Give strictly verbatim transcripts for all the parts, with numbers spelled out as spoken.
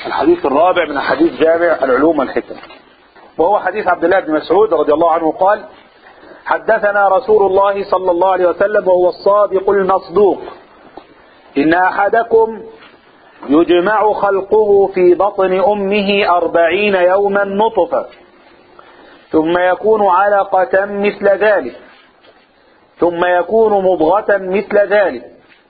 الحديث الرابع من حديث جامع العلوم والحكم، وهو حديث عبد الله بن مسعود رضي الله عنه قال: حدثنا رسول الله صلى الله عليه وسلم وهو الصادق المصدوق: إن أحدكم يجمع خلقه في بطن أمه أربعين يوما نطفة، ثم يكون علقة مثل ذلك، ثم يكون مضغة مثل ذلك،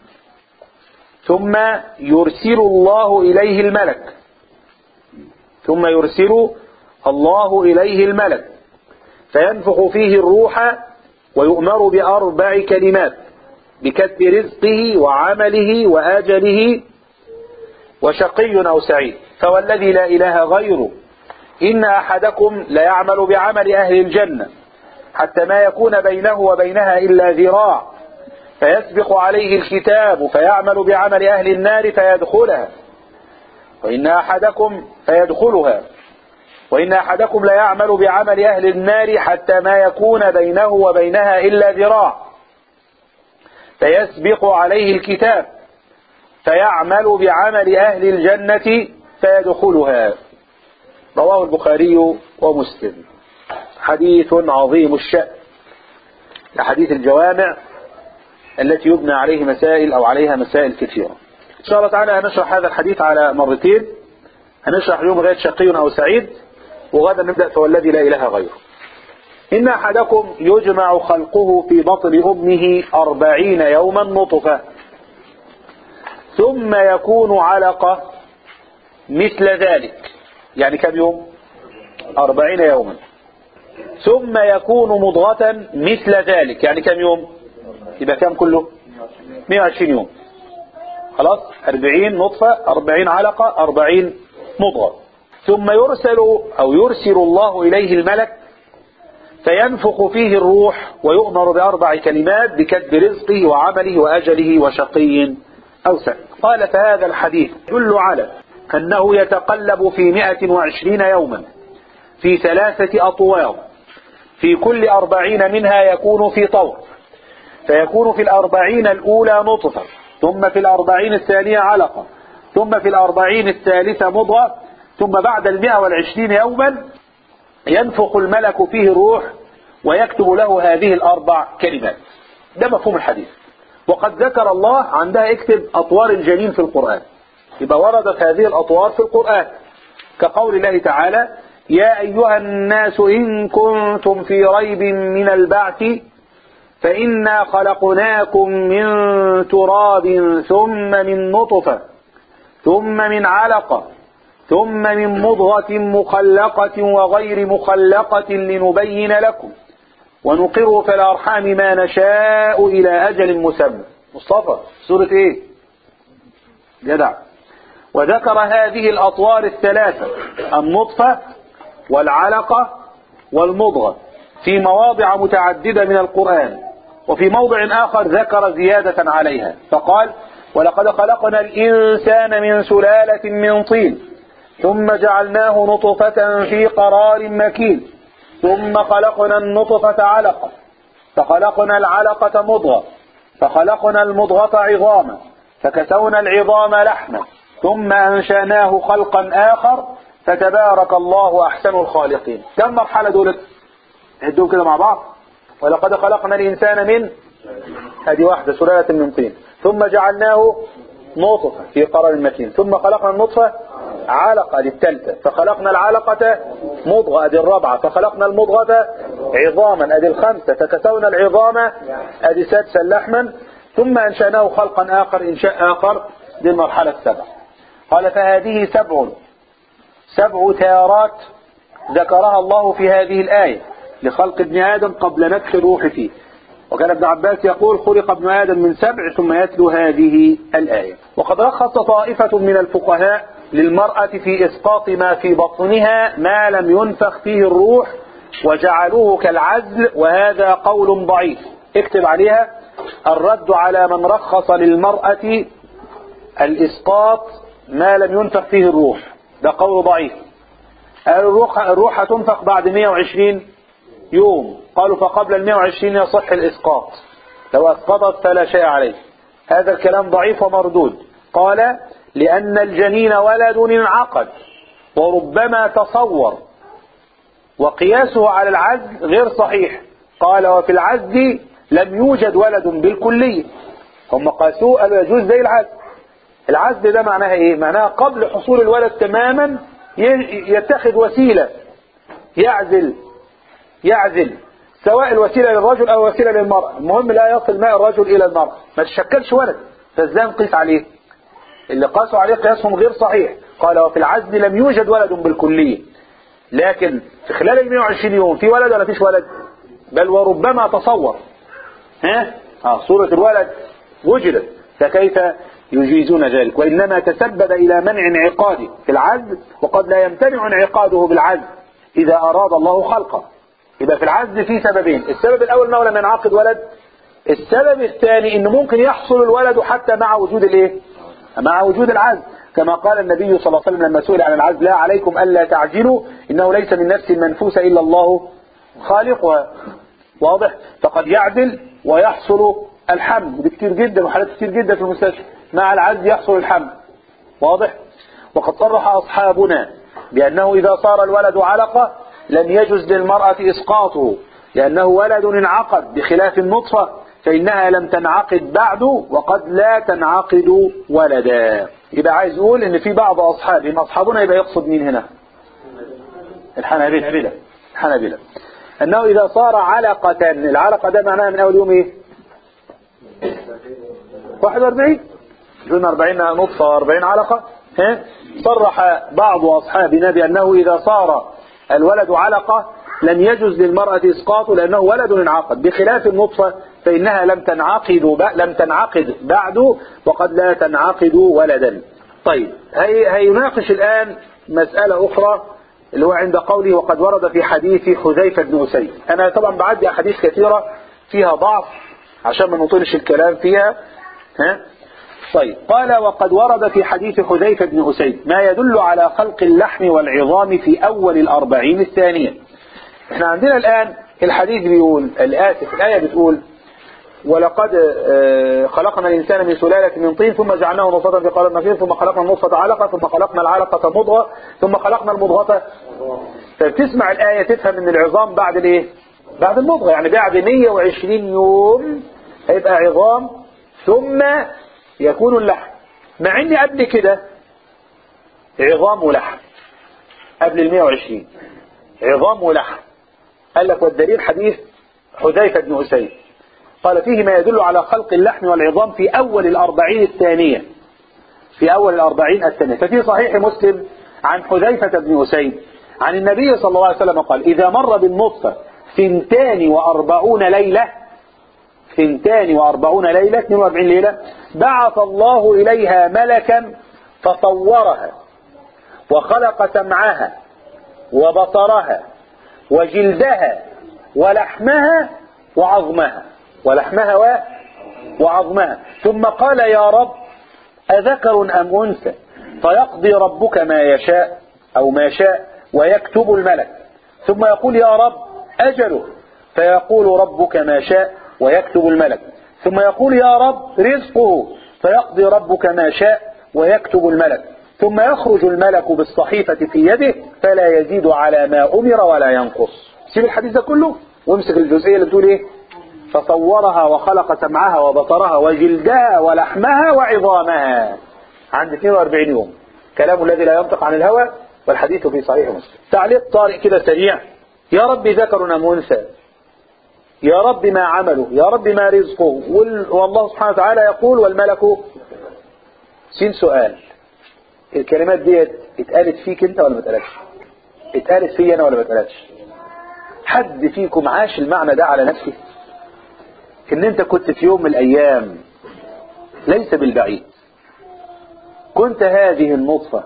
ثم يرسل الله إليه الملك ثم يرسل الله إليه الملك فينفخ فيه الروح ويؤمر بأربع كلمات: بكتب رزقه وعمله وآجله وشقي أو سعيد. فوالذي لا إله غيره إن أحدكم ليعمل بعمل أهل الجنة حتى ما يكون بينه وبينها إلا ذراع، فيسبق عليه الكتاب فيعمل بعمل أهل النار فيدخلها، وإن أحدكم فيدخلها وإن أحدكم ليعمل بعمل أهل النار حتى ما يكون بينه وبينها إلا ذراع، فيسبق عليه الكتاب فيعمل بعمل أهل الجنة فيدخلها. رواه البخاري ومسلم. حديث عظيم الشأن، حديث الجوامع التي يبنى عليه مسائل أو عليها مسائل كثيرة. إن شاء الله تعالى هنشرح هذا الحديث على مرتين، هنشرح اليوم غير شقي أو سعيد، وغدا نبدأ فوالذي لا إله غيره. إن أحدكم يجمع خلقه في بطن أمه أربعين يوما نطفة، ثم يكون علقة مثل ذلك، يعني كم يوم؟ أربعين يوما. ثم يكون مضغة مثل ذلك، يعني كم يوم؟ يبقى كم كله؟ مئة وعشرين يوم. خلاص، أربعين نطفة، أربعين علقة، أربعين مضغة. ثم يرسل أو يرسل الله إليه الملك فينفخ فيه الروح ويؤمر بأربع كلمات: بكتب رزقه وعمله وأجله وشقي أو سعيد. قال: فهذا الحديث يدل على أنه يتقلب في مئة وعشرين يوما في ثلاثة أطوار، في كل أربعين منها يكون في طور، فيكون في الأربعين الأولى نطفة، ثم في الأربعين الثانية علقة، ثم في الأربعين الثالثة مضغة، ثم بعد المئة والعشرين يوما ينفخ الملك فيه الروح ويكتب له هذه الأربع كلمات. ده مفهوم الحديث. وقد ذكر الله عندها اكتب أطوار الجنين في القرآن، يبقى وردت هذه الأطوار في القرآن، كقول الله تعالى: يا أيها الناس إن كنتم في ريب من البعث فإنا خلقناكم من تراب ثم من نطفة ثم من علقة ثم من مضغة مخلقة وغير مخلقة لنبين لكم ونقر في الأرحام ما نشاء إلى أجل مسمى. مصطفى سورة إيه؟ جدع. وذكر هذه الأطوار الثلاثة: النطفة والعلقة والمضغة، في مواضع متعددة من القرآن، وفي موضع آخر ذكر زيادة عليها فقال: ولقد خلقنا الإنسان من سلالة من طين ثم جعلناه نطفة في قرار مكين ثم خلقنا النطفة علقة فخلقنا العلقة مضغة فخلقنا المضغة عظاما فكسونا العظام لحما ثم أنشأناه خلقا آخر فتبارك الله أحسن الخالقين. كم مرحلة دولت؟ عدوا كده مع بعض. ولقد خلقنا الإنسان من هذه واحدة سلالة من طين ثم جعلناه نطفة في قرار مكين ثم خلقنا النطفة علقة دي الثالثة فخلقنا العلقة مضغة ادي الرابعة فخلقنا المضغة عظاما ادي الخامسة فكسونا العظام ادي سادسا لحما ثم انشأناه خلقا آخر انشاء آخر دي المرحلة السبع. قال: فهذه سبع سبع تيارات ذكرها الله في هذه الآية لخلق ابن آدم قبل نفخ الروح فيه. وكان ابن عباس يقول: خلق ابن آدم من سبع، ثم يتلو هذه الآية. وقد رخص طائفة من الفقهاء للمرأة في إسقاط ما في بطنها ما لم ينفخ فيه الروح وجعلوه كالعزل، وهذا قول ضعيف. اكتب عليها: الرد على من رخص للمرأة الإسقاط ما لم ينفخ فيه الروح، ده قول ضعيف. الروح, الروح تنفخ بعد مئة وعشرين يوم، قالوا فقبل ال مئة وعشرين يصح الإسقاط، لو أسقطت فلا شيء عليه. هذا الكلام ضعيف ومردود. قال: لأن الجنين ولد انعقد وربما تصور، وقياسه على العزل غير صحيح. قال وفي العزل لم يوجد ولد بالكلية. هم قاسوه قالوا يجوز زي العزل. العزل ده معناها ايه؟ معناها قبل حصول الولد تماما يتخذ وسيلة يعزل يعزل سواء الوسيلة للرجل او الوسيلة للمرأة، المهم لا يصل ماء الرجل الى المرأة، ما تشكلش ولد. فازاي نقيس عليه؟ اللي قاسوا عليه قياسهم غير صحيح. قال وفي العزل لم يوجد ولد بالكلية، لكن في خلال ال مئة وعشرين يوم في ولد ولا فيش ولد؟ بل وربما تصور. ها اه صورة الولد وجدت، فكيف يجيزون ذلك؟ وإنما تسبب إلى منع انعقاده في العزل، وقد لا يمتنع انعقاده بالعزل إذا أراد الله خلقه. يبقى في العزل في سببين، السبب الأول أنه لم ينعقد ولد، السبب الثاني أنه ممكن يحصل الولد حتى مع وجود الايه؟ مع وجود العزل، كما قال النبي صلى الله عليه وسلم لما سئل عن العزل: لا عليكم ألا تعجلوا إنه ليس من نفس منفوسة إلا الله خالقها. واضح؟ فقد يعدل ويحصل الحمل، ودي كتير جدا وحالات كتير جدا في المستشفى مع العزل يحصل الحمل. واضح؟ وقد صرح أصحابنا بأنه إذا صار الولد علقة لم يجوز للمرأة إسقاطه، لأنه ولد انعقد، بخلاف النطفة فإنها لم تنعقد بعد وقد لا تنعقد ولدا. يبقى عايز يقول إن في بعض أصحاب، إن أصحابنا يبقى يقصد مين هنا؟ الحنابلة. الحنابلة أنه إذا صار علقة، العلقة ده معناها من أول يوم إيه؟ واحد واربعين، قلنا أربعين نطفة وأربعين علقة. ها؟ صرح بعض أصحابنا بأنه إذا صار الولد علقة لم يجوز للمرأة إسقاطه لأنه ولد انعقد، بخلاف النطفة فإنها لم تنعقد لم تنعقد بعد وقد لا تنعقد ولدا. طيب هي هيناقش الآن مسألة أخرى اللي هو عند قوله وقد ورد في حديث حذيفة بن أسيد. أنا طبعا بعدي أحاديث كثيرة فيها ضعف عشان ما نطيلش الكلام فيها. ها؟ طيب قال وقد ورد في حديث حذيفة بن أسيد ما يدل على خلق اللحم والعظام في أول الأربعين الثانية. احنا عندنا الآن الحديث بيقول الآسف الآية بتقول ولقد خلقنا الإنسان من سلالة من طين ثم جعلناه نطفة في قرار مكين ثم خلقنا النطفة علقة ثم خلقنا العلقة مضغة ثم خلقنا المضغة. فبتسمع الآية تفهم ان العظام بعد الايه؟ بعد المضغة، يعني بعد مئة وعشرين يوم هيبقى عظام ثم يكون اللحم. مع ان قبل كده عظام ولحم، قبل ال مئة وعشرين عظام ولحم. قال لك والدليل حديث حذيفة بن أسيد قال فيه ما يدل على خلق اللحم والعظام في أول الأربعين الثانية، في أول الأربعين الثانية. ففي صحيح مسلم عن حذيفة بن أسيد عن النبي صلى الله عليه وسلم قال إذا مر بالنطفة ثنتان وأربعون ليلة ثنتان وأربعون ليلة اثنين وأربعين ليلة بعث الله إليها ملكا فصورها وخلق سمعها وبصرها وجلدها ولحمها وعظمها ولحمها وعظمها ثم قال يا رب أذكر أم أنثى فيقضي ربك ما يشاء أو ما شاء ويكتب الملك ثم يقول يا رب أجله فيقول ربك ما شاء ويكتب الملك ثم يقول يا رب رزقه فيقضي ربك ما شاء ويكتب الملك ثم يخرج الملك بالصحيفة في يده فلا يزيد على ما أمر ولا ينقص. سيب الحديث ده كله وامسك الجزئية اللي بتقول ايه فصورها وخلق سمعها وبصرها وجلدها ولحمها وعظامها عند اثنين وأربعين يوم. كلام الذي لا ينطق عن الهوى والحديث في صحيح مسلم. تعليق طارئ كده سريع: يا رب ذكر أم أنثى، يا رب ما عمله، يا رب ما رزقه، والله سبحانه وتعالى يقول والملك. سين سؤال: الكلمات دي اتقالت فيك انت ولا ما اتقالتش؟ اتقالت فيا انا ولا ما اتقالتش؟ حد فيكم عاش المعنى ده على نفسه؟ ان انت كنت في يوم من الايام ليس بالبعيد كنت هذه النطفة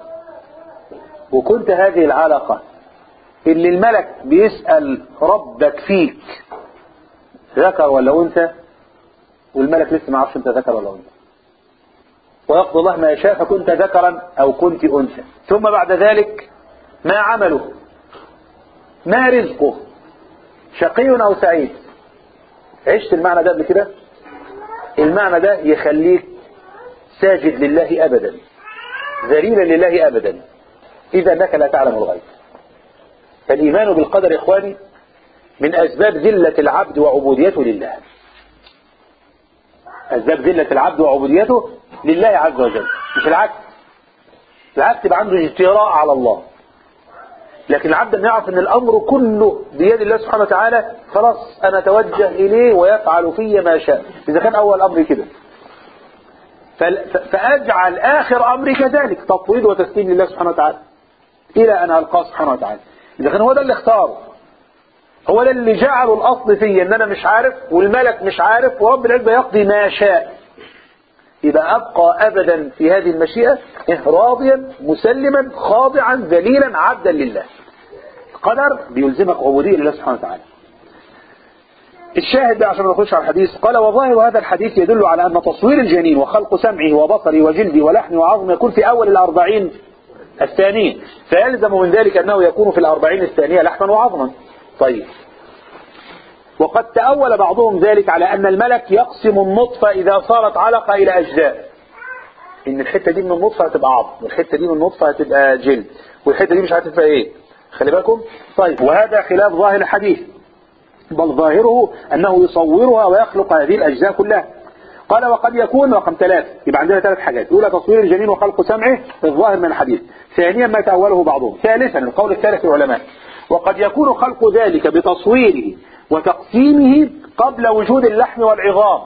وكنت هذه العلقة اللي الملك بيسأل ربك فيك ذكر ولا انثى، والملك لسه ما عرفش انت ذكر ولا انثى، ويقضي الله ما يشاء فكنت ذكرا او كنت انثى. ثم بعد ذلك ما عمله، ما رزقه، شقي او سعيد. عشت المعنى ده قبل كده؟ المعنى ده يخليك ساجد لله ابدا، ذليلا لله أبدا إذا أنك لا تعلم الغيب. فالإيمان بالقدر إخواني من أسباب ذلة العبد وعبوديته لله. أسباب ذلة العبد وعبوديته لله عز وجل، مش العكس. العبد يبقى عنده اجتراء على الله، لكن العبد لما يعرف ان الامر كله بيد الله سبحانه وتعالى خلاص انا اتوجه اليه ويفعل في ما شاء. اذا كان اول امر كده فاجعل اخر امري كذلك تفويض وتسليم لله سبحانه وتعالى الى ان القاه سبحانه وتعالى. اذا كان هو ده اللي اختاره، هو ده اللي جعله الاصل فيا ان انا مش عارف والملك مش عارف ورب العزة يقضي ما شاء، يبقى أبقى أبدا في هذه المشيئة راضيا مسلما خاضعا ذليلا عبدا لله. القدر بيلزمك عبودية لله سبحانه وتعالى. الشاهد بقى عشان ما نخش على الحديث، قال وظاهر هذا الحديث يدل على أن تصوير الجنين وخلق سمعه وبصره وجلده ولحمه وعظمه يكون في أول الأربعين الثانية، فيلزم من ذلك أنه يكون في الأربعين الثانية لحما وعظما. طيب، وقد تأول بعضهم ذلك على أن الملك يقسم النطفة إذا صارت علقة إلى أجزاء، إن الحتة دي من النطفة هتبقى عظم والحتة دي من النطفة هتبقى جلد والحتة دي مش هتبقى إيه، خلي بالكم. طيب، وهذا خلاف ظاهر الحديث، بل ظاهره أنه يصورها ويخلق هذه الأجزاء كلها. قال وقد يكون رقم ثلاث، يبقى عندنا ثلاث حاجات: أولى تصوير الجنين وخلق سمعه الظاهر من الحديث، ثانيا ما تأوله بعضهم، ثالثا القول الثالث العلماء وقد يكون خلق ذلك بتصويره وتقسيمه قبل وجود اللحم والعظام.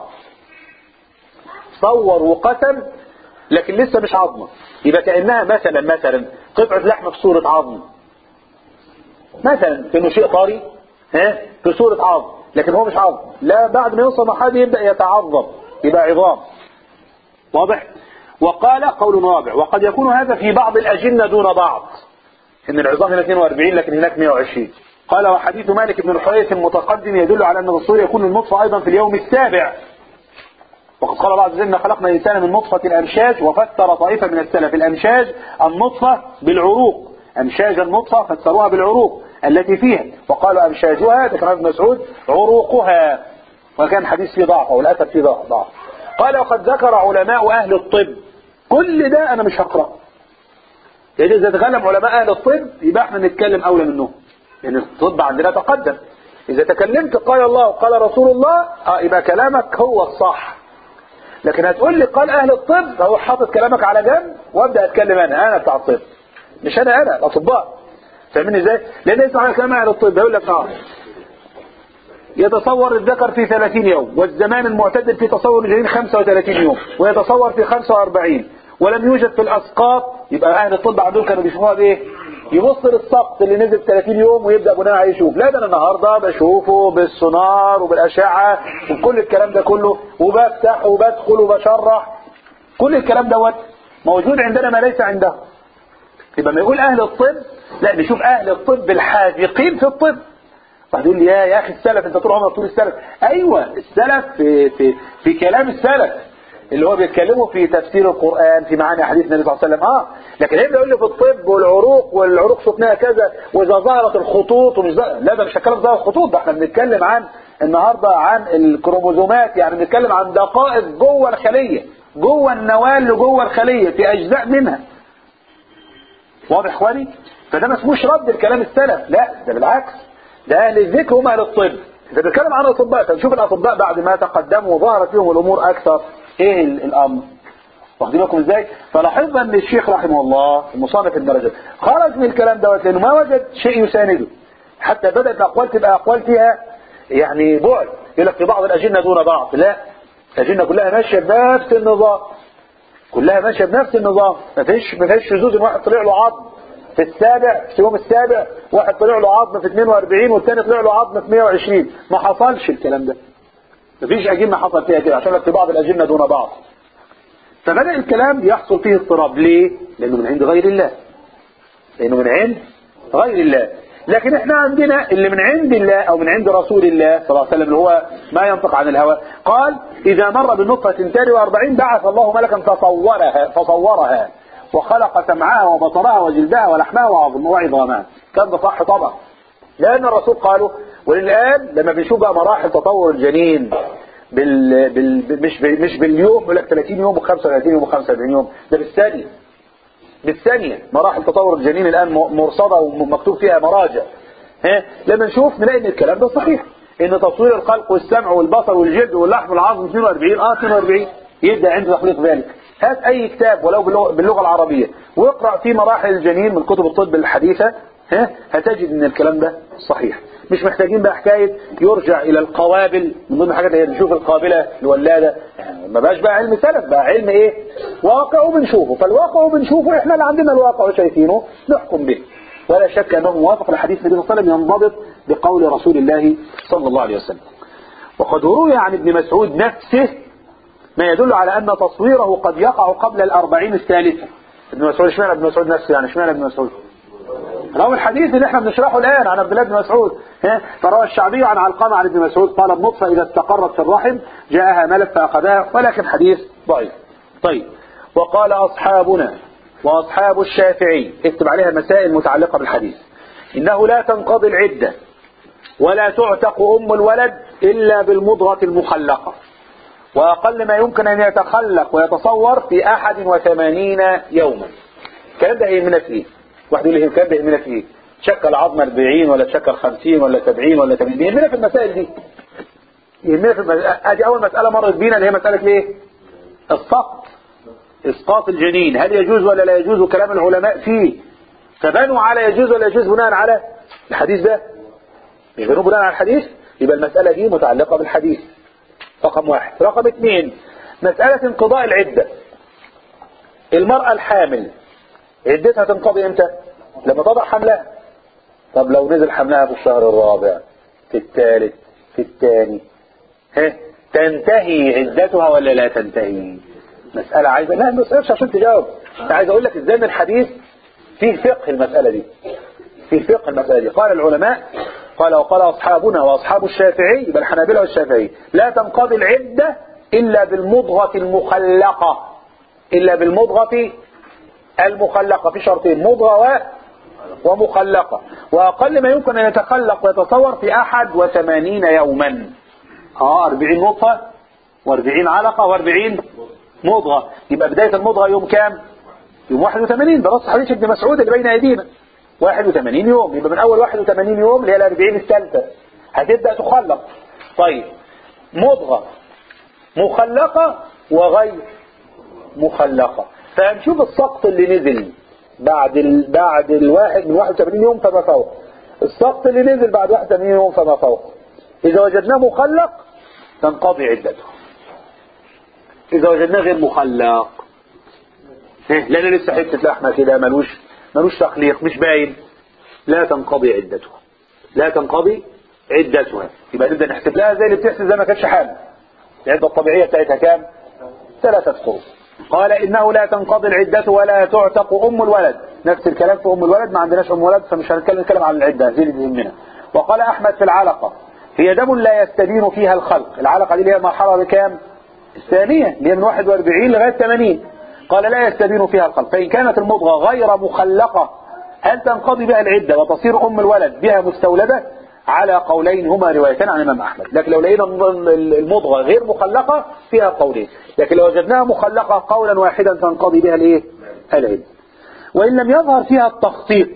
صور وقسم لكن لسه مش عظمه، يبقى كأنها مثلا مثلا قطعة لحم في صورة عظم، مثلا كأنه شيء طري ها في صورة عظم، لكن هو مش عظم، لا بعد ما يوصل مرحلة يبدأ يتعظم يبقى عظام. واضح؟ وقال قول رابع وقد يكون هذا في بعض الأجنة دون بعض، إن العظام هنا اثنين وأربعين لكن هناك مئة وعشرين. قال وحديث مالك بن الحويرث المتقدم يدل على أن التصوير يكون النطفة أيضا في اليوم السابع، وقد قال الله عز وجل خلقنا الإنسان من نطفة أمشاج، وفسر طائفة من السلف الأمشاج النطفة بالعروق، أمشاج النطفة فسروها بالعروق التي فيها، وقالوا أمشاجها ذكر ابن مسعود عروقها، وكان حديث فيه ضعف والأسف فيه ضعف. قال وقد ذكر علماء أهل الطب، كل ده أنا مش هقرأ، يعني إذا تكلم علماء أهل الطب يبقى احنا نتكلم أولى منهم، لأن يعني الطب عندنا تقدم. إذا تكلمت قال الله وقال رسول الله اه يبقى كلامك هو الصح، لكن هتقول لي قال أهل الطب هو حاطط كلامك على جنب وابدأ أتكلم أنا أنا بتاع الطب، مش أنا أنا الأطباء. فاهمين إزاي؟ لأن يسمع على كلام أهل الطب يقول لك اه يتصور الذكر في ثلاثين يوم، والزمان المعتدل في تصور الجنين خمسة وثلاثين يوم، ويتصور في خمسة وأربعين، ولم يوجد في الأسقاط. يبقى أهل الطب عندهم كانوا بيشوفوها بإيه؟ يبص للسقط اللي نزل ثلاثين يوم ويبدأ بناء عليه يشوف. لا ده أنا النهاردة بشوفه بالسونار وبالأشعة وكل الكلام ده كله، وبفتح وبدخل وبشرح، كل الكلام دوت موجود عندنا ما ليس عندهم. يبقى ما يقول أهل الطب لا نشوف أهل الطب الحاذقين في الطب. واحد يقول لي يا يا أخي السلف أنت طول عمرك تقول السلف، أيوة السلف في, في, في كلام السلف اللي هو بيتكلموا في تفسير القرآن في معاني حديث النبي صلى الله عليه وسلم. اه لكن هيبدا يقول لي في الطب والعروق والعروق شفناها كذا واذا ظهرت الخطوط ومش ظهر. لا ده مش هتكلم ظهر الخطوط، ده احنا بنتكلم عن النهارده عن الكروموزومات، يعني بنتكلم عن دقائق جوه الخليه، جوه النواه اللي جوه الخليه في اجزاء منها. واضح يا اخواني؟ فده ما اسموش رد الكلام السلف، لا ده بالعكس، ده اهل الذكر هم اهل الطب. اذا بنتكلم عن الاطباء فنشوف الاطباء بعد ما تقدموا وظهرت فيهم الامور اكثر ايه الامر. واخدين بالكم ازاي؟ فلاحظنا ان الشيخ رحمه الله المصنف الدرجات خرج من الكلام دوت لانه ما وجد شيء يسانده، حتى بدات الاقوال تبقى اقوال فيها يعني بعد، يقول لك في بعض الاجنه دون بعض. لا، الاجنه كلها ماشيه بنفس النظام، كلها ماشيه بنفس النظام، ما فيش ما فيش شذوذ. واحد طلع له عظم في السابع في يوم السابع، واحد طلع له عظم في اثنين وأربعين، والثاني طلع له عظم في مئة وعشرين. ما حصلش الكلام ده، مفيش أجنة حصل فيها كده، عشان في بعض الأجنة دون بعض. فبدأ الكلام يحصل فيه اضطراب. ليه؟ لأنه من عند غير الله، لأنه من عند غير الله. لكن احنا عندنا اللي من عند الله أو من عند رسول الله صلى الله عليه وسلم اللي هو ما ينطق عن الهوى، قال إذا مر بالنطفة اثنتين وأربعين بعث الله ملكا فصورها فصورها وخلق سمعها وبصرها وجلدها ولحمها وعظامها. كان ده صح طبعا، لأن الرسول قالوا. والآن لما بنشوف بقى مراحل تطور الجنين بال... بال... مش ب... مش باليوم، يقول لك ثلاثين يوم و35 يوم و45 يوم، ده بالثانية. بالثانية. مراحل تطور الجنين الآن مرصدة ومكتوب فيها مراجع. ها لما نشوف نلاقي ان الكلام ده صحيح، ان تصوير الخلق والسمع والبصر والجلد واللحم والعظم اثنين وأربعين اه اثنين وأربعين يبدأ عند تخليق ذلك. هات اي كتاب ولو باللغة العربية واقرأ في مراحل الجنين من كتب الطب الحديثة، ها هتجد ان الكلام ده صحيح. مش محتاجين بقى حكاية يرجع الى القوابل من ضمن الحاجات اللي نشوف القابلة الولادة، يعني ما بقاش بقى علم سلف، بقى علم ايه؟ واقع وبنشوفه. فالواقع وبنشوفه احنا اللي عندنا الواقع وشايفينه نحكم به. ولا شك انه موافق لحديث النبي صلى الله عليه وسلم ينضبط بقول رسول الله صلى الله عليه وسلم. وقد روي عن ابن مسعود نفسه ما يدل على ان تصويره قد يقع قبل الأربعين الثالثة. ابن مسعود اشمعنى ابن مسعود نفسه؟ يعني اشمعنى ابن مسعود؟ روى الحديث اللي احنا بنشرحه الآن عن عبد الله بن مسعود. فروى الشعبي عن علقمة عن ابن مسعود قال النطفة إذا استقرت في الرحم جاءها ملك فأخذها، ولكن حديث ضعيف. طيب، وقال أصحابنا وأصحاب الشافعي، اكتب عليها مسائل متعلقة بالحديث، إنه لا تنقضي العدة ولا تعتق أم الولد إلا بالمضغة المخلقة، وأقل ما يمكن أن يتخلق ويتصور في أحد وثمانين يوما. الكلام ده يهمنا في إيه؟ واحد يقول لي الكلام ده يهمنا في إيه؟ تشكل عظم أربعين ولا تشكل خمسين ولا سبعين ولا ثمانين؟ يهمنا في المسائل دي. يهمنا في المسائل. أدي أول مسألة مرت بينا اللي هي مسألة إيه؟ السقط، إسقاط الجنين، هل يجوز ولا لا يجوز؟ كلام العلماء فيه. فبنوا على يجوز ولا يجوز بناء على الحديث ده؟ مش بنوا بناء على الحديث؟ يبقى المسألة دي متعلقة بالحديث. رقم واحد. رقم اثنين، مسألة انقضاء العدة. المرأة الحامل عدتها تنقضي امتى؟ لما تضع حملها. طب لو نزل حملها في الشهر الرابع، في الثالث، في الثاني، ها تنتهي عدتها ولا لا تنتهي؟ مسألة عايزة، لا ما تسألش عشان تجاوب. انا عايز اقول لك ازاي ان الحديث فيه فقه المسألة دي. فيه فقه المسألة دي. قال العلماء، قال وقال أصحابنا وأصحاب الشافعي، يبقى الحنابلة والشافعي، لا تنقضي العدة إلا بالمضغة المخلقة. إلا بالمضغة المخلقة، في شرطين، مضغة ومخلقة، وأقل ما يمكن أن يتخلق ويتصور في أحد وثمانين يوما. اه أربعين نطفة وأربعين علقة وأربعين مضغة. يبقى بداية المضغة يوم كام؟ يوم واحد وثمانين، ده نص حديث ابن مسعود اللي بين أيدينا. واحد وثمانين يوم، يبقى من أول واحد وثمانين يوم اللي هي الأربعين الثالثة هتبدأ تخلق. طيب، مضغة مخلقة وغير مخلقة. فهنشوف السقط اللي نزل بعد ال... بعد الواحد من واحد وثمانين يوم فما فوق، السقط اللي نزل بعد واحد وثمانين يوم فما فوق. إذا وجدناه مخلق تنقضي عدته. إذا وجدناه غير مخلق، لأن لسه حتة لحمة كده ملوش ملوش تخليق، مش باين، لا تنقضي عدتها. لا تنقضي عدتها. يبقى نبدأ نحسب لها زي اللي بتحسب زي ما كانتش حامل. العدة الطبيعية بتاعتها كام؟ ثلاثة قروء. قال إنه لا تنقضي العدة ولا تعتق أم الولد. نفس الكلام في أم الولد، ما عندناش أم ولد فمش هنتكلم نتكلم عن العدة زي اللي بيهمنا. وقال أحمد في العلقة، هي دم لا يستدين فيها الخلق. العلقة دي اللي هي المرحلة بكام؟ الثانية، اللي هي من واحد وأربعين لغاية ثمانين. قال لا يستدين فيها الخلق. فإن كانت المضغة غير مخلقة هل تنقضي بها العدة وتصير أم الولد بها مستولدة؟ على قولين هما روايتان عن الإمام أحمد. لكن لو لقينا المضغة غير مخلقة فيها قولين، لكن لو وجدناها مخلقة قولا واحدا تنقضي بها الايه؟ العدة. وإن لم يظهر فيها التخطيط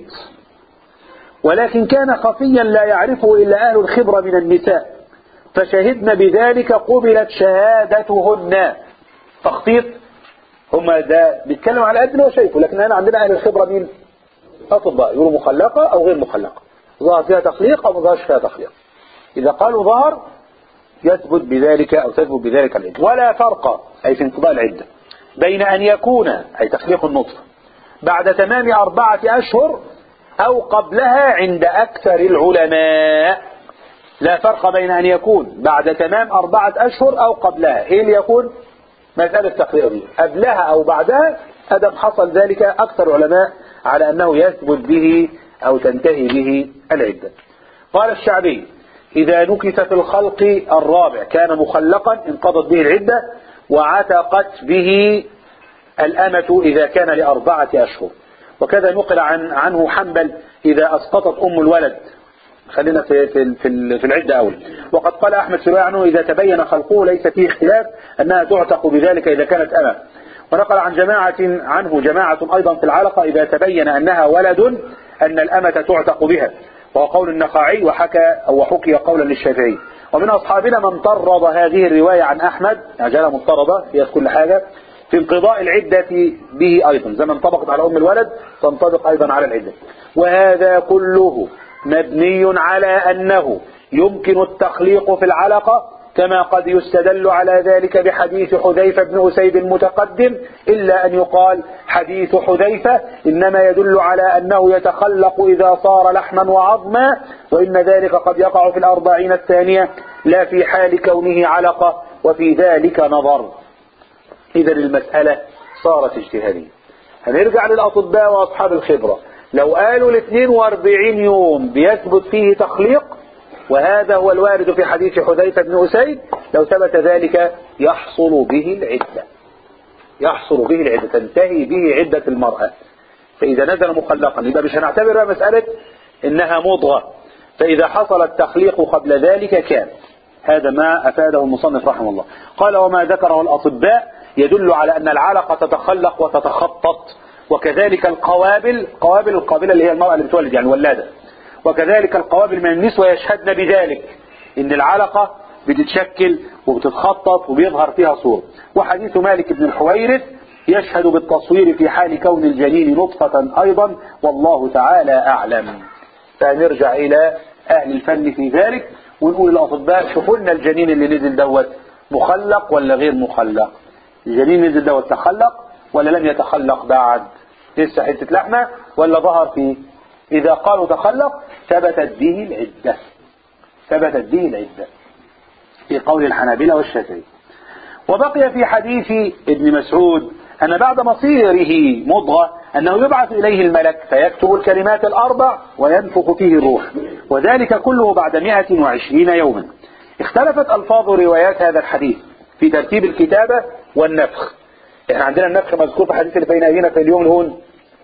ولكن كان خفيا لا يعرفه إلا أهل الخبرة من النساء فشهدن بذلك قبلت شهادتهن. تخطيط هم ده بيتكلم على قد ما هو شايفه، لكن هنا عندنا أهل الخبرة مين؟ أطباء يقولوا مخلقة أو غير مخلقة، ظهر فيها تخليق أو ما ظهرش فيها تخليق. إذا قالوا ظهر يثبت بذلك أو تثبت بذلك العدة. ولا فرق أي في انقضاء العدة بين أن يكون أي تخليق النطفة بعد تمام أربعة أشهر أو قبلها عند أكثر العلماء. لا فرق بين أن يكون بعد تمام أربعة أشهر أو قبلها. إيه اللي يكون؟ مسألة تخليق دي قبلها أو بعدها، أدم حصل ذلك أكثر العلماء على أنه يثبت به أو تنتهي به العدة. قال الشعبي إذا نكث في الخلق الرابع كان مخلقا انقضت به العدة وعتقت به الأمة إذا كان لأربعة أشهر. وكذا نقل عن عنه حنبل إذا أسقطت أم الولد. خلينا في في في, في العدة أول. وقد قال أحمد في رواية عنه إذا تبين خلقه ليس فيه اختلاف أنها تعتق بذلك إذا كانت أمة. ونقل عن جماعة عنه جماعة أيضا في العلقة إذا تبين أنها ولد أن الأمة تعتق بها، وهو قول النخعي، وحكى أو حكي قولا للشافعي. ومن أصحابنا من طرد هذه الرواية عن أحمد، عجلة مضطردة فيها كل حاجة، في انقضاء العدة به أيضا، زي ما انطبقت على أم الولد تنطبق أيضا على العدة. وهذا كله مبني على أنه يمكن التخليق في العلقة، كما قد يستدل على ذلك بحديث حذيفة بن أسيد المتقدم، إلا أن يقال حديث حذيفة إنما يدل على أنه يتخلق إذا صار لحما وعظما، وإن ذلك قد يقع في الأربعين الثانية لا في حال كونه علقة، وفي ذلك نظر. إذا المسألة صارت اجتهادية. هنرجع للأطباء وأصحاب الخبرة، لو قالوا الاثنين واربعين يوم بيثبت فيه تخليق، وهذا هو الوارد في حديث حذيفة بن أسيد، لو ثبت ذلك يحصل به العدة، يحصل به العدة، تنتهي به عدة المرأة. فإذا نزل مخلقا يبقى مش هنعتبر مسألة إنها مضغة، فإذا حصل التخليق قبل ذلك كان. هذا ما أفاده المصنف رحمه الله. قال وما ذكره الأطباء يدل على أن العلقة تتخلق وتتخطط، وكذلك القوابل، قوابل القابلة اللي هي المرأة اللي بتولد يعني ولادة، وكذلك القوابل من النسوة يشهدن بذلك، إن العلقة بتتشكل وبتتخطط وبيظهر فيها صورة. وحديث مالك بن الحويرث يشهد بالتصوير في حال كون الجنين نطفة أيضا، والله تعالى أعلم. فنرجع إلى أهل الفن في ذلك ونقول للأطباء شوفوا لنا الجنين اللي نزل دوت مخلق ولا غير مخلق، الجنين نزل دوت تخلق ولا لم يتخلق بعد، لسه حتة لحمة ولا ظهر فيه. إذا قالوا تخلق ثبتت به العدة، ثبتت به العدة في قول الحنابلة والشافعي. وبقي في حديث ابن مسعود أن بعد مصيره مضغة أنه يبعث إليه الملك فيكتب الكلمات الأربع وينفخ فيه الروح، وذلك كله بعد مئة وعشرين يوما. اختلفت ألفاظ روايات هذا الحديث في ترتيب الكتابة والنفخ. احنا عندنا النفخ مذكور في حديث اللي بين أيدينا في اليوم الهون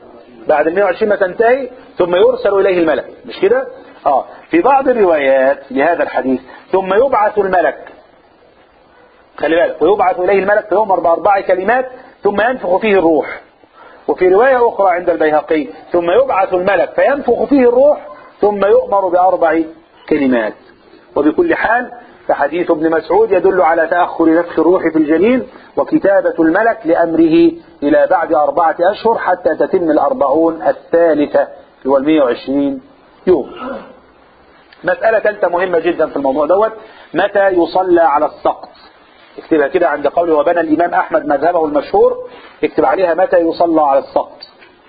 بعد المئة وعشرين ما تنتهي ثم يرسل إليه الملك، مش كده؟ آه في بعض الروايات لهذا الحديث ثم يبعث الملك، خلي بالك، ويبعث إليه الملك فيؤمر بأربع كلمات ثم ينفخ فيه الروح. وفي رواية أخرى عند البيهقي ثم يبعث الملك فينفخ فيه الروح ثم يؤمر بأربع كلمات. وبكل حال فحديث ابن مسعود يدل على تأخر نفخ الروح في الجنين وكتابة الملك لأمره إلى بعد أربعة أشهر حتى تتم الأربعون الثالثة هو المئة وعشرين يوم. مسألة ثالثة مهمة جدا في الموضوع دوت، متى يصلى على السقط؟ اكتبها كده عند قوله وبنى الإمام أحمد مذهبه المشهور، اكتب عليها متى يصلى على السقط.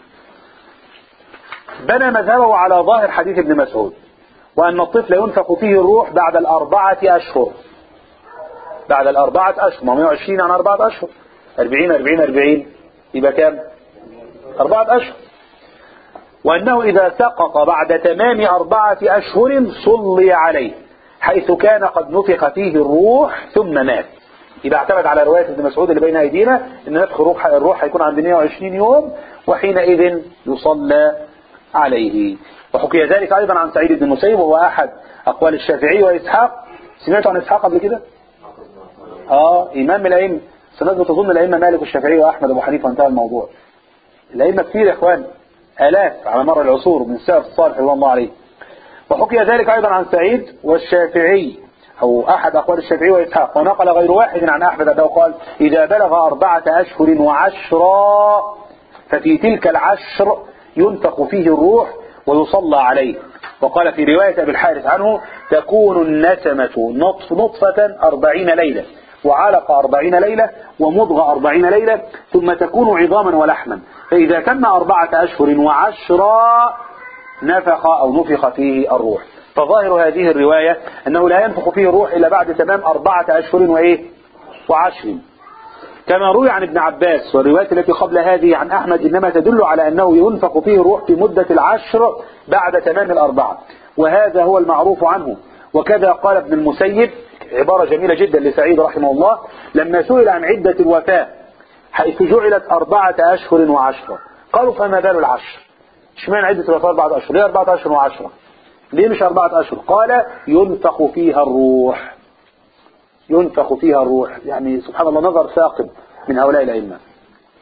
بنى مذهبه على ظاهر حديث ابن مسعود، وأن الطفل ينفخ فيه الروح بعد الأربعة أشهر، بعد الأربعة أشهر، ما مئة وعشرين عن أربعة أشهر، أربعين أربعين أربعين يبقى كام؟ أربعة أشهر. وأنه إذا سقط بعد تمام أربعة أشهر صلي عليه حيث كان قد نفخ فيه الروح ثم مات. يبقى اعتمد على رواية ابن مسعود اللي بين أيدينا أن نفخ الروح, الروح هيكون عند مئة وعشرين يوم، وحينئذ يصلى عليه. وحكي ذلك أيضا عن سعيد بن المسيب وهو أحد أقوال الشافعي وإسحاق. سمعتوا عن إسحاق قبل كده؟ آه إمام الأئمة. سنة تظن الأئمة مالك والشافعي وأحمد أبو حنيفة وانتهى الموضوع. الأئمة كثير يا إخوان، آلاف على مر العصور من السلف الصالح رضي الله عليه. وحكي ذلك أيضا عن سعيد والشافعي أو أحد أقوال الشافعي وإسحاق. ونقل غير واحد عن أحمد أنه قال إذا بلغ أربعة أشهر وعشرا ففي تلك العشر ينفخ فيه الروح ويصلى عليه. وقال في رواية أبي الحارث عنه تكون النسمة نطف نطفة أربعين ليلة وعلق أربعين ليلة ومضغة أربعين ليلة ثم تكون عظاما ولحما، فإذا تم أربعة أشهر وعشرا نفخ أو نفخ فيه الروح. فظاهر هذه الرواية أنه لا ينفخ فيه الروح إلا بعد تمام أربعة أشهر وإيه وعشر، كما روي عن ابن عباس. والروايات التي قبل هذه عن أحمد إنما تدل على أنه ينفخ فيه الروح في مدة العشر بعد تمام الأربعة، وهذا هو المعروف عنه. وكذا قال ابن المسيب، عبارة جميلة جدا لسعيد رحمه الله، لما سئل عن عدة الوفاة حيث جعلت أربعة أشهر وعشرة قالوا فما بال العشر؟ اشمعنى عدة الوفاة أربعة أشهر؟ ليه أربعة أشهر وعشرة؟ ليه مش أربعة أشهر؟ قال ينفخ فيها الروح، ينفخ فيها الروح. يعني سبحان الله نظر ثاقب من هؤلاء الأئمة.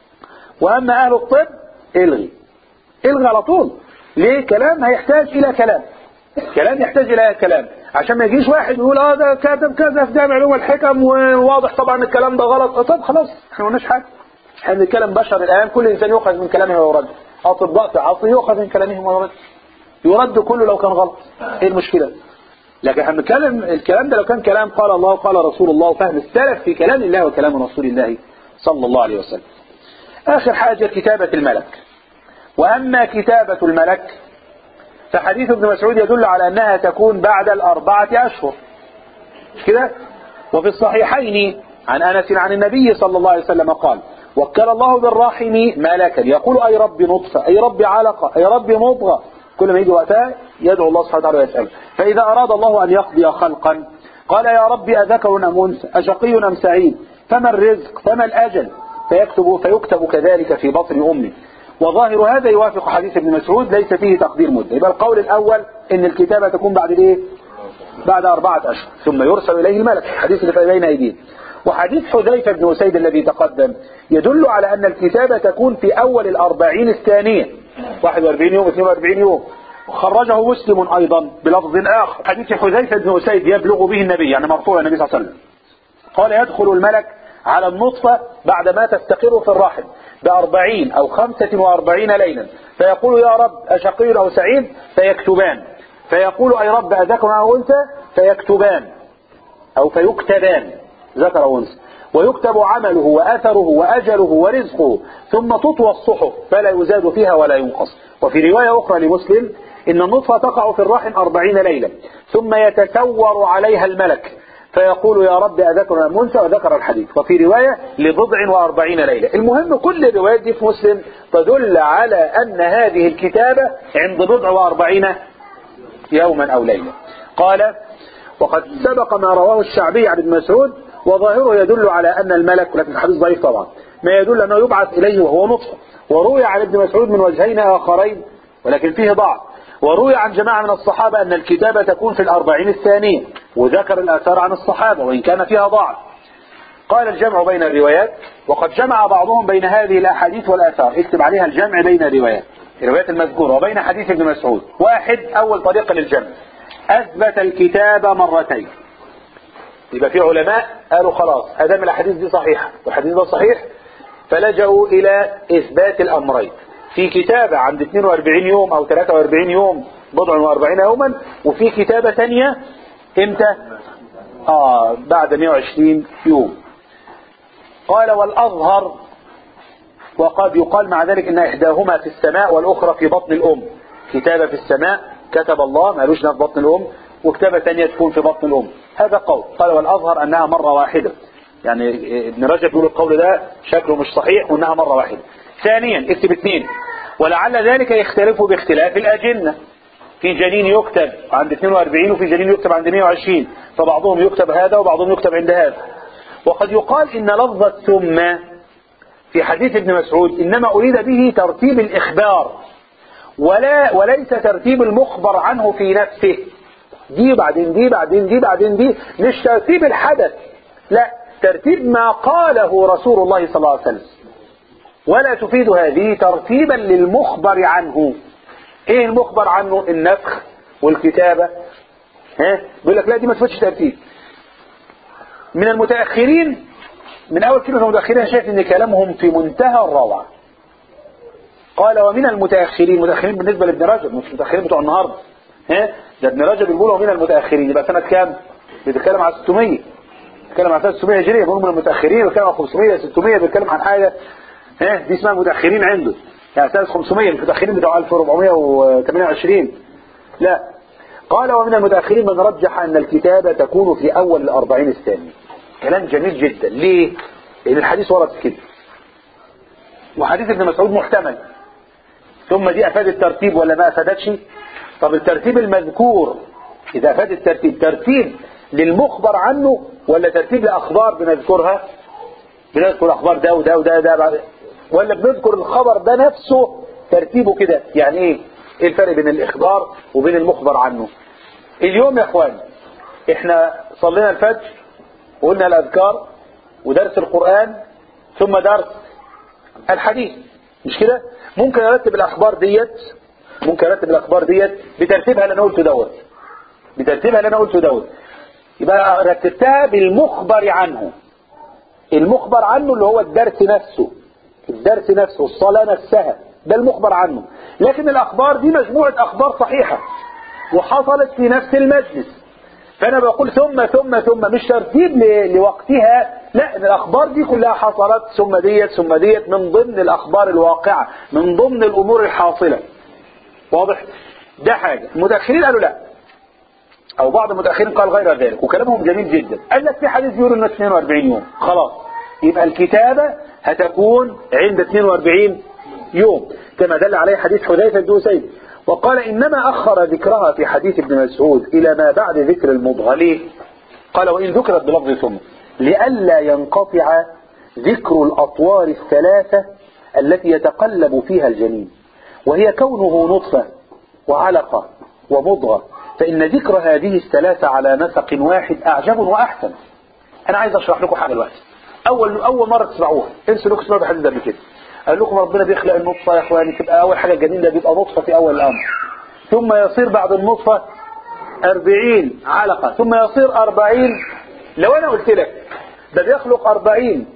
واما اهل الطب الغي الغي على طول. ليه؟ كلام هيحتاج الى كلام، كلام يحتاج الى كلام، عشان ما يجيش واحد يقول اه ده كاتب كذا في جامع العلوم والحكم وواضح طبعا الكلام ده غلط. طب خلاص احنا ما قلناش حاجه، احنا بنتكلم بشر الان، كل انسان يؤخذ من كلامه ويرد. اطباء في عصره يؤخذ من كلامهم ويرد، يرد كله لو كان غلط، ايه المشكله؟ لكن احنا بنتكلم الكلام ده لو كان كلام قال الله وقال رسول الله وفهم السلف في كلام الله وكلام رسول الله صلى الله عليه وسلم. اخر حاجه كتابه الملك. واما كتابه الملك فحديث ابن مسعود يدل على أنها تكون بعد الأربعة أشهر مش كده؟ وفي الصحيحين عن أنس عن النبي صلى الله عليه وسلم قال وكل الله بالراحم ملكا يقول أي رب نطفة أي رب علقة أي رب مضغة، كل ما يجي وقتها يدعو الله سبحانه وتعالى ويسأله. فإذا أراد الله أن يقضي خلقا قال يا رب أذكر أم أنثى أشقي أم سعيد فما الرزق فما الأجل فيكتب, فيكتب كذلك في بطن أمه. وظاهر هذا يوافق حديث ابن مسعود ليس فيه تقدير مدة. يبقى القول الأول إن الكتابة تكون بعد إيه؟ بعد أربعة أشهر ثم يرسل إليه الملك، حديث اللي بين أيديه. وحديث حذيفة بن أسيد الذي تقدم يدل على أن الكتابة تكون في أول الأربعين الثانية، واحد وأربعين يوم اثنين وأربعين يوم. وخرجه مسلم أيضا بلفظ آخر حديث حذيفة بن أسيد يبلغ به النبي، يعني مرفوع النبي صلى الله عليه وسلم قال يدخل الملك على النطفة بعدما تستقر في الرحم بأربعين أو خمسة وأربعين ليلا فيقول يا رب أشقي أو سعيد فيكتبان، فيقول أي رب أذكر أو أنثى فيكتبان أو فيكتبان ذكر أو أنثى، ويكتب عمله وأثره وأجله ورزقه ثم تطوى الصحف فلا يزاد فيها ولا ينقص. وفي رواية أخرى لمسلم إن النطفة تقع في الرحم أربعين ليلا ثم يتسور عليها الملك فيقول يا رب أذكر أم أنثى وذكر الحديث. وفي رواية لبضع وأربعين ليلة. المهم كل الروايات دي في مسلم تدل على أن هذه الكتابة عند بضع وأربعين يوما أو ليلة. قال وقد سبق ما رواه الشعبي عن ابن مسعود وظاهره يدل على أن الملك، لكن الحديث ضعيف طبعا، ما يدل أنه يبعث إليه وهو نطفة. وروي عن ابن مسعود من وجهين آخرين ولكن فيه ضعف. وروي عن جماعة من الصحابة أن الكتابة تكون في الأربعين الثانية، وذكر الآثار عن الصحابة وإن كان فيها ضعف. قال الجمع بين الروايات وقد جمع بعضهم بين هذه الأحاديث والآثار، اكتب عليها الجمع بين الروايات الروايات المذكورة وبين حديث ابن مسعود. واحد أول طريقة للجمع أثبت الكتابة مرتين. يبقى في علماء قالوا خلاص أدام الأحاديث دي صحيحة والحديث ده صحيح فلجأوا إلى إثبات الأمرين، في كتابة عند اثنين وأربعين يوم أو ثلاثة وأربعين يوم بضع وأربعين يوما، وفي كتابة ثانية امتى؟ آه بعد مئة وعشرين يوم. قال والأظهر وقد يقال مع ذلك إن إحداهما في السماء والأخرى في بطن الأم. كتابة في السماء كتب الله ما لوش في بطن الأم، وكتابة ثانية تكون في بطن الأم. هذا قول. قال والأظهر أنها مرة واحدة، يعني ابن رجب يقول القول ده شكله مش صحيح وأنها مرة واحدة. ثانيا اكتب اثنين ولعل ذلك يختلف باختلاف الأجنة، في جنين يكتب عند اثنين وأربعين وفي جنين يكتب عند مئة وعشرين، فبعضهم يكتب هذا وبعضهم يكتب عند هذا. وقد يقال إن لفظة ثم في حديث ابن مسعود إنما أريد به ترتيب الإخبار ولا وليس ترتيب المخبر عنه في نفسه، دي بعدين دي بعدين دي بعدين دي، مش ترتيب الحدث، لا ترتيب ما قاله رسول الله صلى الله عليه وسلم. ولا تفيد هذه ترتيبا للمخبر عنه. ايه المخبر عنه؟ النفخ والكتابة. ها بيقول لك لا دي ما تفيدش ترتيب. من المتأخرين من اول كلمة المتأخرين شايف ان كلامهم في منتهى الروعة. قال ومن المتأخرين، متأخرين بالنسبة لابن رجب مش متأخرين بتوع النهاردة، ها ده ابن رجب يقول ومن المتأخرين، يبقى سنة كام؟ بيتكلم على ستمية، بيتكلم على سنة ستمية هجرية، بيقول من المتأخرين، بيتكلم على خمسمية ستمية، بيتكلم عن حاجة ها دي اسمها متأخرين عنده، يعني سنة خمسمية، المتأخرين بتوع ألف وأربعمية وثمانية وعشرين لا. قال ومن المتأخرين من رجح أن الكتابة تكون في أول الأربعين الثانية. كلام جميل جدا. ليه؟ لأن الحديث ورد كده، وحديث ابن مسعود محتمل. ثم دي أفاد الترتيب ولا ما أفادتش؟ طب الترتيب المذكور إذا أفاد الترتيب ترتيب للمخبر عنه ولا ترتيب لأخبار بنذكرها؟ بنذكر أخبار ده وده وده ده، ولا بنذكر الخبر ده نفسه ترتيبه كده؟ يعني إيه؟ إيه الفرق بين الإخبار وبين المخبر عنه؟ اليوم يا إخواني إحنا صلينا الفجر وقلنا الأذكار ودرس القرآن ثم درس الحديث، مش كده؟ ممكن ارتب الاخبار ديت ممكن ارتب الاخبار ديت بترتيبها اللي انا قلته دوت بترتيبها اللي انا قلته دوت يبقى رتبتها بالمخبر عنه. المخبر عنه اللي هو الدرس نفسه الدرس نفسه الصلاة نفسها، ده المخبر عنه. لكن الاخبار دي مجموعة اخبار صحيحة وحصلت في نفس المجلس، فانا بقول ثم ثم ثم مش ترتيب لوقتها، لا، الاخبار دي كلها حصلت ثم ديت ثم ديت من ضمن الاخبار الواقعة، من ضمن الامور الحاصلة. واضح؟ ده حاجة. المتأخرين قالوا لا، او بعض المتأخرين قال غير ذلك، وكلامهم جميل جدا. قال لك في حديث يقول انه اثنين وأربعين يوم، خلاص يبقى الكتابة هتكون عند اثنين وأربعين يوم كما دل عليه حديث حذيفة بن أسيد. وقال إنما أخر ذكرها في حديث ابن مسعود إلى ما بعد ذكر المضغلي، قال وإن ذكرت بلفظ ثم لئلا ينقطع ذكر الأطوار الثلاثة التي يتقلب فيها الجنين، وهي كونه نطفة وعلقة ومضغة، فإن ذكر هذه الثلاثة على نسق واحد أعجب وأحسن. أنا عايز أشرح لكم حاجة دلوقتي. أول أول مرة تسمعوها، انسوا لكم تسمعوا بحديث قبل كده. قال لكم ربنا بيخلق النطفة يا إخواني، تبقى أول حاجة الجنين ده بيبقى نطفة في أول الأمر، ثم يصير بعد النطفة أربعين علقة، ثم يصير أربعين. لو أنا قلت لك ده بيخلق أربعين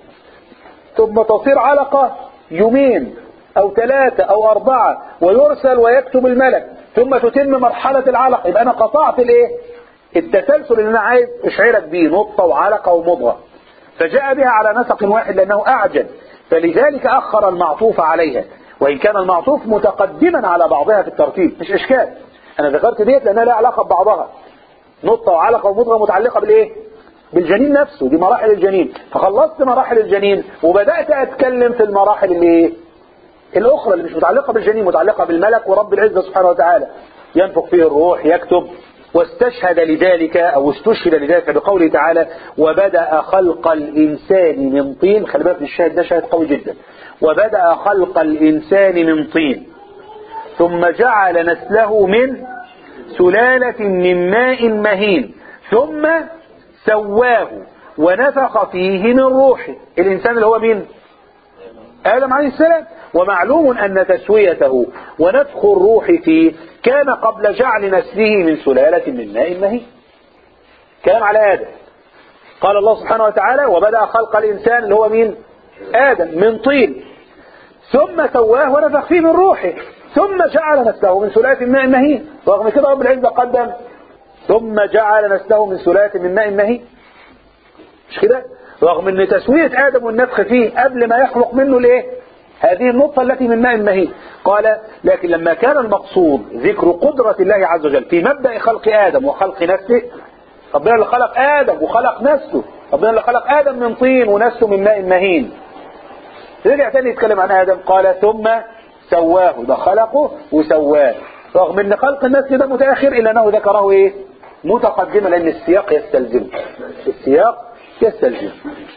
ثم تصير علقة يومين أو ثلاثة أو أربعة ويرسل ويكتب الملك ثم تتم مرحلة العلقة، يبقى أنا قطعت الإيه؟ التسلسل اللي أنا عايز أشعرك بيه، نطفة وعلقة ومضغة، فجاء بها على نسق واحد لأنه أعجل، فلذلك أخر المعطوف عليها، وإن كان المعطوف متقدما على بعضها في الترتيب مش إشكال. أنا ذكرت ديت لأنها لها علاقة ببعضها، نطفة وعلقة ومضغة متعلقة بالإيه؟ بالجنين نفسه، دي مراحل الجنين. فخلصت مراحل الجنين وبدأت أتكلم في المراحل اللي الأخرى اللي مش متعلقة بالجنين، متعلقة بالملك ورب العزة سبحانه وتعالى، ينفخ فيه الروح يكتب. واستشهد لذلك أو استشهد لذلك بقوله تعالى وبدأ خلق الإنسان من طين. خلي بالك الشاهد ده شاهد قوي جدا. وبدأ خلق الإنسان من طين ثم جعل نسله من سلالة من ماء مهين ثم سواه ونفخ فيه من روحه. الإنسان اللي هو مين؟ آدم عليه السلام. ومعلوم أن تسويته ونفخ الروح فيه كان قبل جعل نسله من سلالة من ماء مهين، كان على آدم. قال الله سبحانه وتعالى وبدأ خلق الإنسان اللي هو مين؟ آدم من طين ثم سواه ونفخ فيه من روحه ثم جعل نسله من سلالة من ماء مهين. رغم كده رب العزة قدم ثم جعل نسله من سلالة من ماء مهين، مش كده؟ رغم ان تسوية آدم والنفخ فيه قبل ما يخلق منه الايه؟ هذه النطفة التي من ماء مهين. قال لكن لما كان المقصود ذكر قدرة الله عز وجل في مبدأ خلق آدم وخلق نفسه، ربنا اللي خلق آدم وخلق نفسه، ربنا اللي خلق آدم من طين ونفسه من ماء مهين. رجع تاني يتكلم عن آدم قال ثم سواه، ده خلقه وسواه، رغم ان خلق النفس ده متأخر إلا أنه ذكره ايه؟ متقدمة، لأن السياق يستلزم السياق يستلزم.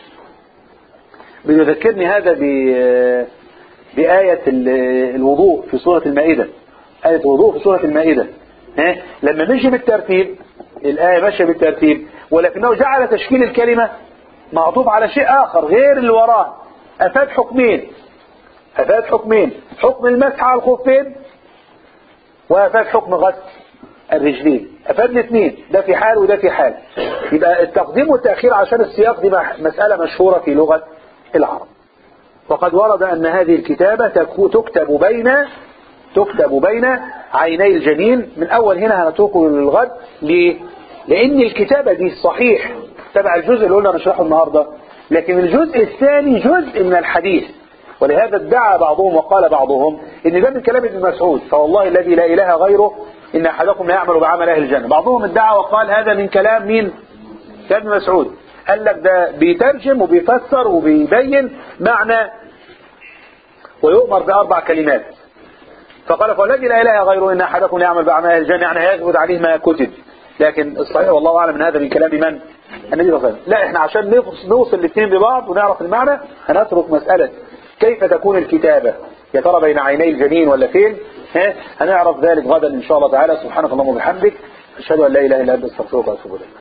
بيذكرني هذا ب بآية الوضوء في سورة المائدة. آية الوضوء في سورة المائدة ها؟ لما مشي بالترتيب الآية ماشية بالترتيب، ولكنه جعل تشكيل الكلمة معطوف على شيء آخر غير اللي وراه. أفاد حكمين أفاد حكمين حكم المسح على الخفين وأفاد حكم غسل الرجلين. أفاد الاثنين، ده في حال وده في حال. يبقى التقديم والتأخير عشان السياق دي مسألة مشهورة في لغة العرب. وقد ورد أن هذه الكتابة تكتب بين تكتب بين عيني الجنين. من أول هنا هنتركه للغد. ليه؟ لأن الكتابة دي صحيح تبع الجزء اللي قلنا نشرحه النهاردة، لكن الجزء الثاني جزء من الحديث، ولهذا ادعى بعضهم وقال بعضهم إن ده من كلام ابن مسعود، فوالله الذي لا إله غيره إن أحدكم لا يعمل بعمل أهل الجنة. بعضهم ادعى وقال هذا من كلام مين؟ ابن مسعود. قال لك ده بيترجم وبيفسر وبيبين معنى ويؤمر بأربع كلمات، فقال فالذي لا إله غيره إن أحدكم يعمل بعمل أهل الجنة، يعني هيثبت عليه ما كتب. لكن الصحيح والله أعلم من هذا من كلام من؟ النبي صلى الله عليه وسلم. لا، احنا عشان نوصل الاثنين ببعض ونعرف المعنى هنترك مسألة كيف تكون الكتابة، يا ترى بين عيني الجنين ولا فين؟ ها؟ هنعرف ذلك غدا إن شاء الله تعالى. سبحانك اللهم وبحمدك أشهد أن لا إله إلا أنت أستغفرك وأتوب إليك.